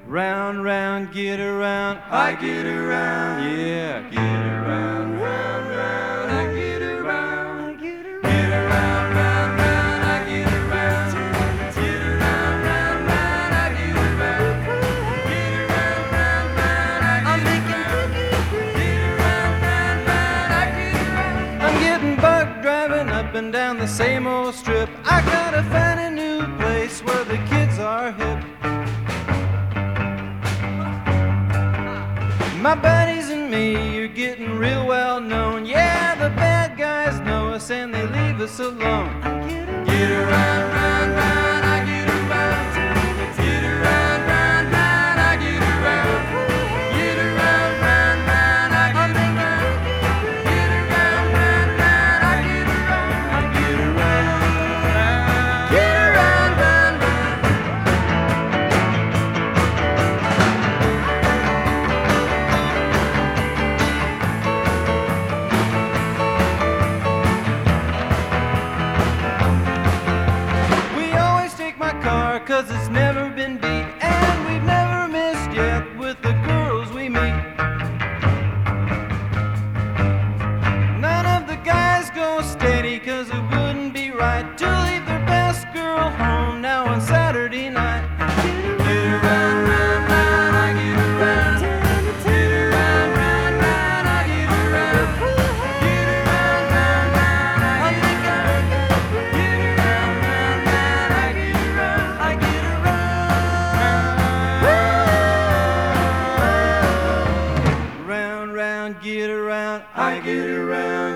Round, round, get around, I get around, yeah, get around, round, round, I get around, get around, round, round, I get around, get around, round, round, I get around, get around, round, round, I get around, get around, round, round, I get around. I'm getting buck driving up and down the same old strip. I gotta find a new place where the kids are hip. My buddies and me are getting real well known. Yeah, the bad guys know us and they leave us alone. Get around, round, round, I get around. Get around, round, round, I get around. Get around, round, round, I get around. Get around, round, round, I get around. I get around. Get around, round, round. Cause it's never been beat, and we've never missed yet with the girls we meet. None of the guys go steady, cause it wouldn't be right to leave their best girl home now on Saturday night. Get around, round, round, I get around. Get around, round, round, I get around. Get around, round, round, I get around. Get around, round, round, I get around. I get around. Round, round, get around. I get around.